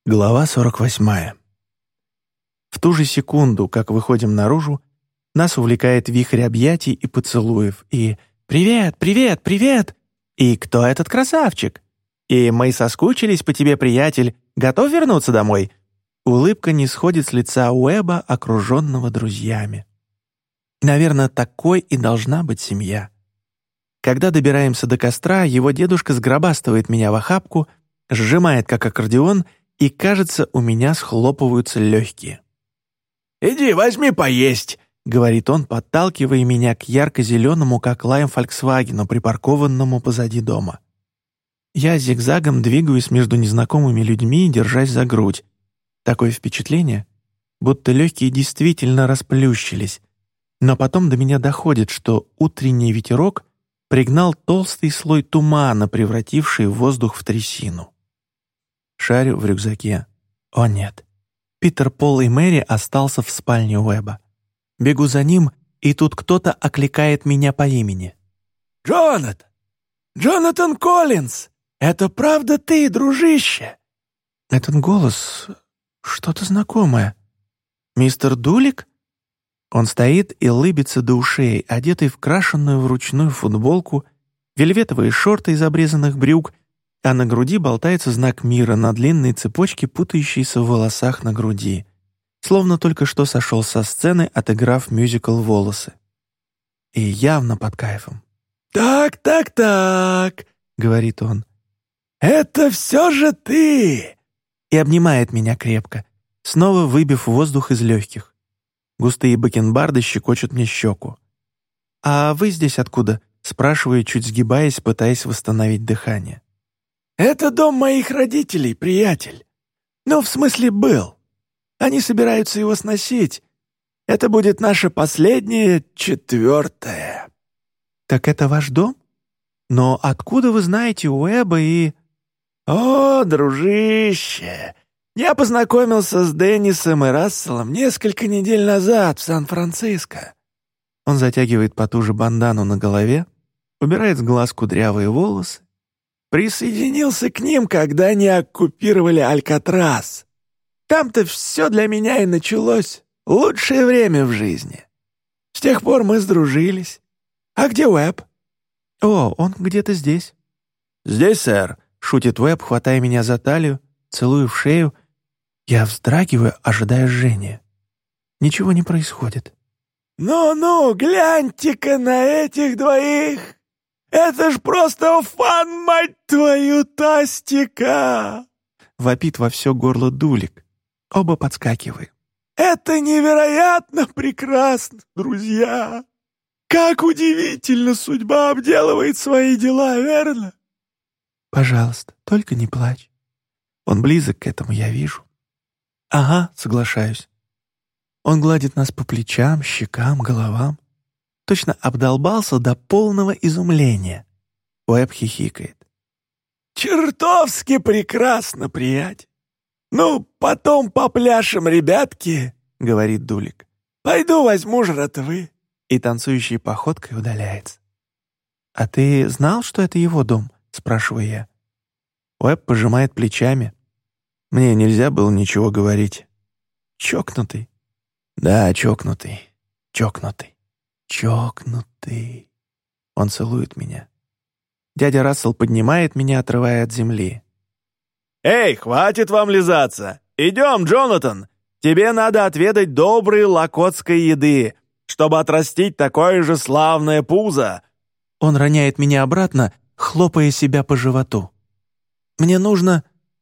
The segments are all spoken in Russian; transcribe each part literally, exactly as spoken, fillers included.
Глава сорок восьмая. В ту же секунду, как выходим наружу, нас увлекает вихрь объятий и поцелуев, и «Привет, привет, привет!» и «Кто этот красавчик?» и «Мы соскучились по тебе, приятель, готов вернуться домой?» Улыбка не сходит с лица Уэба, окруженного друзьями. Наверное, такой и должна быть семья. Когда добираемся до костра, его дедушка сгробастывает меня в охапку, сжимает как аккордеон, и, кажется, у меня схлопываются легкие. «Иди, возьми поесть», — говорит он, подталкивая меня к ярко-зеленому, как лайм, «Фольксвагену», припаркованному позади дома. Я зигзагом двигаюсь между незнакомыми людьми, держась за грудь. Такое впечатление, будто легкие действительно расплющились. Но потом до меня доходит, что утренний ветерок пригнал толстый слой тумана, превративший воздух в трясину. Шарю в рюкзаке. О нет. Питер, Пол и Мэри остался в спальне Уэба. Бегу за ним, и тут кто-то окликает меня по имени. «Джонатан! Джонатан Коллинз! Это правда ты, дружище?» Этот голос... что-то знакомое. Мистер Дулик? Он стоит и лыбится до ушей, одетый в крашенную вручную футболку, вельветовые шорты из обрезанных брюк, а на груди болтается знак мира на длинной цепочке, путающейся в волосах на груди, словно только что сошел со сцены, отыграв мюзикл «Волосы». И явно под кайфом. «Так, так, так», — говорит он. «Это все же ты!» И обнимает меня крепко, снова выбив воздух из легких. Густые бакенбарды щекочут мне щеку. «А вы здесь откуда?» — спрашиваю, чуть сгибаясь, пытаясь восстановить дыхание. «Это дом моих родителей, приятель. Ну, в смысле, был. Они собираются его сносить. Это будет наше последнее, четвертое». «Так это ваш дом? Но откуда вы знаете Уэба и...» «О, дружище, я познакомился с Деннисом и Расселом несколько недель назад в Сан-Франциско». Он затягивает потуже бандану на голове, убирает с глаз кудрявые волосы. «Присоединился к ним, когда они оккупировали Алькатрас. Там-то все для меня и началось. Лучшее время в жизни. С тех пор мы сдружились. А где Уэб?» «О, он где-то здесь». «Здесь, сэр», — шутит Уэб, хватая меня за талию, целую в шею. Я вздрагиваю, ожидая жжения. Ничего не происходит. «Ну-ну, гляньте-ка на этих двоих! Это ж просто фан, мать твою, тастика!» Вопит во все горло Дулик. Оба подскакиваем. «Это невероятно прекрасно, друзья! Как удивительно судьба обделывает свои дела, верно?» «Пожалуйста, только не плачь. Он близок к этому, я вижу». «Ага», — соглашаюсь. Он гладит нас по плечам, щекам, головам. Точно обдолбался до полного изумления. Уэб хихикает. «Чертовски прекрасно, приятель! Ну, потом попляшем, ребятки!» — говорит Дулик. «Пойду возьму жратвы». И танцующей походкой удаляется. «А ты знал, что это его дом?» — спрашиваю я. Уэб пожимает плечами. Мне нельзя было ничего говорить. Чокнутый. Да, чокнутый. Чокнутый. Чокнутый. Он целует меня. Дядя Рассел поднимает меня, отрывая от земли. «Эй, хватит вам лизаться! Идем, Джонатан! Тебе надо отведать доброй локотской еды, чтобы отрастить такое же славное пузо!» Он роняет меня обратно, хлопая себя по животу. «Мне нужно...»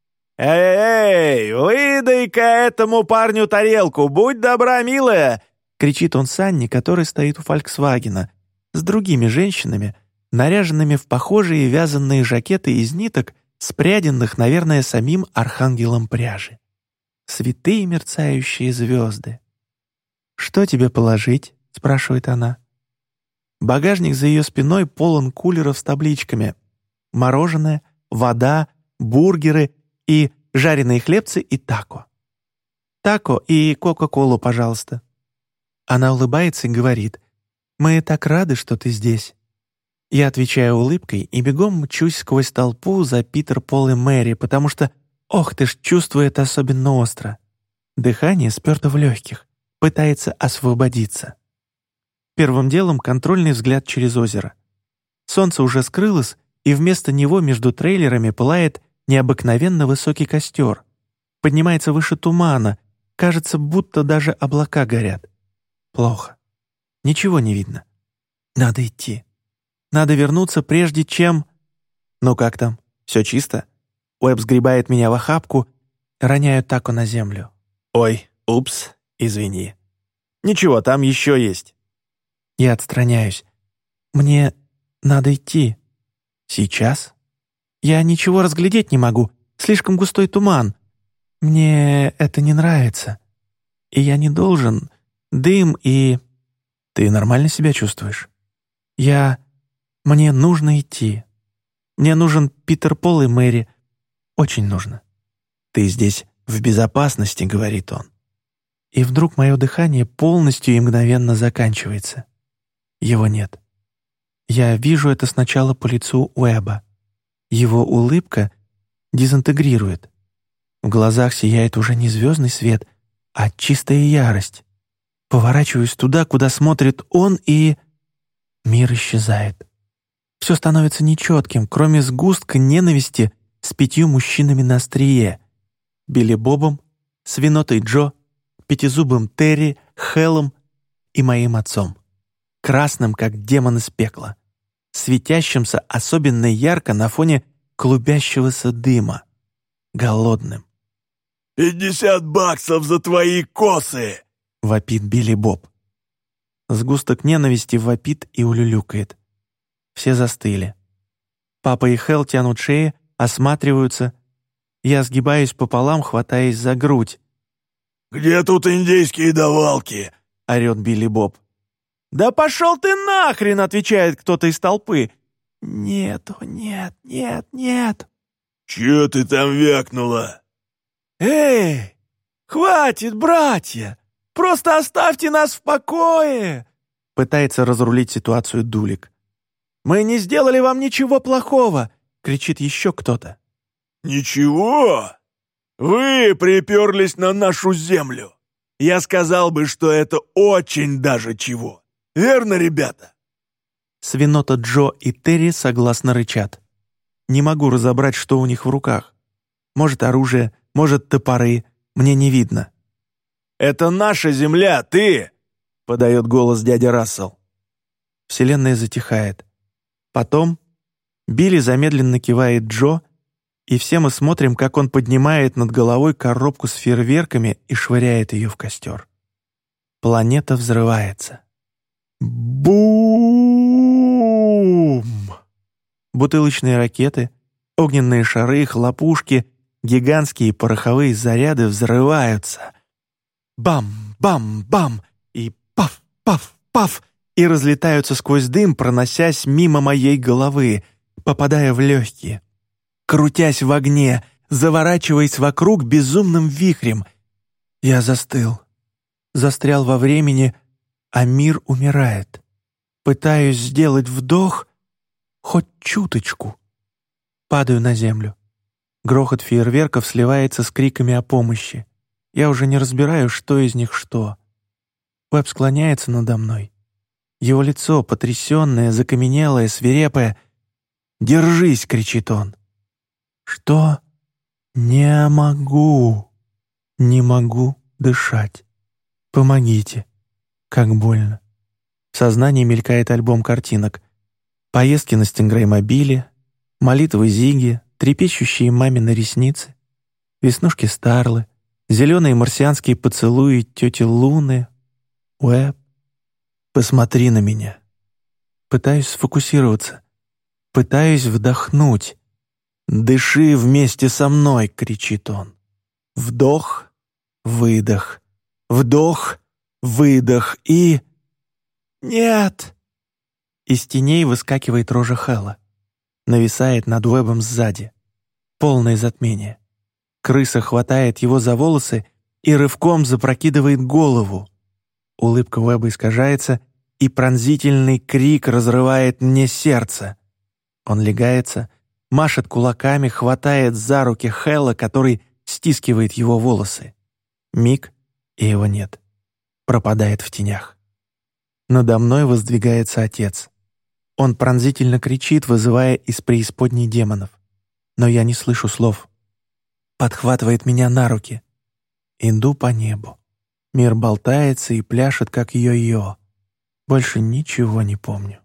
«Эй-эй, выдай-ка этому парню тарелку, будь добра, милая!» — кричит он Санни, который стоит у «Фольксвагена», с другими женщинами, наряженными в похожие вязаные жакеты из ниток, спряденных, наверное, самим архангелом пряжи. Святые мерцающие звезды. «Что тебе положить?» — спрашивает она. Багажник за ее спиной полон кулеров с табличками: мороженое, вода, бургеры и жареные хлебцы и тако. «Тако и кока-колу, пожалуйста». Она улыбается и говорит: «Мы так рады, что ты здесь». Я отвечаю улыбкой и бегом мчусь сквозь толпу за Питер, Пол и Мэри, потому что Ох ты ж, чувствует особенно остро. Дыхание сперто в легких, пытается освободиться. Первым делом контрольный взгляд через озеро. Солнце уже скрылось, и вместо него между трейлерами пылает необыкновенно высокий костер. Поднимается выше тумана, кажется, будто даже облака горят. Плохо. Ничего не видно. Надо идти. Надо вернуться, прежде чем... Ну как там? Все чисто? Уэбб сгребает меня в охапку, роняю тако на землю. Ой, упс, извини. Ничего, там еще есть. Я отстраняюсь. Мне надо идти. Сейчас? Я ничего разглядеть не могу. Слишком густой туман. Мне это не нравится. И я не должен. Дым и... Ты нормально себя чувствуешь? Я... Мне нужно идти. Мне нужен Питер Пол и Мэри. Очень нужно. Ты здесь в безопасности, говорит он. И вдруг мое дыхание полностью и мгновенно заканчивается. Его нет. Я вижу это сначала по лицу Уэбба. Его улыбка дезинтегрирует. В глазах сияет уже не звездный свет, а чистая ярость. Поворачиваюсь туда, куда смотрит он, и... Мир исчезает. Все становится нечетким, кроме сгустка ненависти с пятью мужчинами на острие. Билли Бобом, Свинотой Джо, Пятизубым Терри, Хеллом и моим отцом. Красным, как демон из пекла. Светящимся особенно ярко на фоне клубящегося дыма. Голодным. «Пятьдесят баксов за твои косы!» — вопит Билли Боб. Сгусток ненависти вопит и улюлюкает. Все застыли. Папа и Хелл тянут шеи, осматриваются. Я сгибаюсь пополам, хватаясь за грудь. «Где тут индейские давалки?» — орёт Билли Боб. «Да пошел ты нахрен!» — отвечает кто-то из толпы. «Нет, о, нет, нет, нет!» «Чё ты там вякнула?» «Эй, хватит, братья! Просто оставьте нас в покое!» Пытается разрулить ситуацию Дулик. «Мы не сделали вам ничего плохого!» — кричит еще кто-то. «Ничего? Вы приперлись на нашу землю. Я сказал бы, что это очень даже чего. Верно, ребята?» Свинота Джо и Терри согласно рычат. Не могу разобрать, что у них в руках. Может, оружие, может, топоры. Мне не видно. «Это наша земля, ты!» — подает голос дядя Рассел. Вселенная затихает. Потом Билли замедленно кивает Джо, и все мы смотрим, как он поднимает над головой коробку с фейерверками и швыряет ее в костер. Планета взрывается. Бум! Бутылочные ракеты, огненные шары, хлопушки, гигантские пороховые заряды взрываются. Бам, бам, бам! И паф, паф, паф! И разлетаются сквозь дым, проносясь мимо моей головы, попадая в легкие. Крутясь в огне, заворачиваясь вокруг безумным вихрем. Я застыл. Застрял во времени, а мир умирает. Пытаюсь сделать вдох, хоть чуточку. Падаю на землю. Грохот фейерверков сливается с криками о помощи. Я уже не разбираю, что из них что. Уэбб склоняется надо мной. Его лицо, потрясенное, закаменелое, свирепое. «Держись!» — кричит он. «Что? Не могу. Не могу дышать. Помогите. Как больно». В сознании мелькает альбом картинок. Поездки на стингрей-мобиле, молитвы Зиги, трепещущие мамины ресницы, веснушки Старлы, зеленые марсианские поцелуи тети Луны. Уэбб, посмотри на меня. Пытаюсь сфокусироваться. Пытаюсь вдохнуть. «Дыши вместе со мной!» — кричит он. Вдох, выдох, вдох, выдох и... «Нет!» Из теней выскакивает рожа Хэлла. Нависает над Уэббом сзади. Полное затмение. Крыса хватает его за волосы и рывком запрокидывает голову. Улыбка Уэбба искажается, и пронзительный крик разрывает мне сердце. Он легается, машет кулаками, хватает за руки Хэлла, который стискивает его волосы. Миг, и его нет. Пропадает в тенях. Надо мной воздвигается отец. Он пронзительно кричит, вызывая из преисподней демонов. Но я не слышу слов. Подхватывает меня на руки. Иду по небу. Мир болтается и пляшет, как йо-йо. Больше ничего не помню.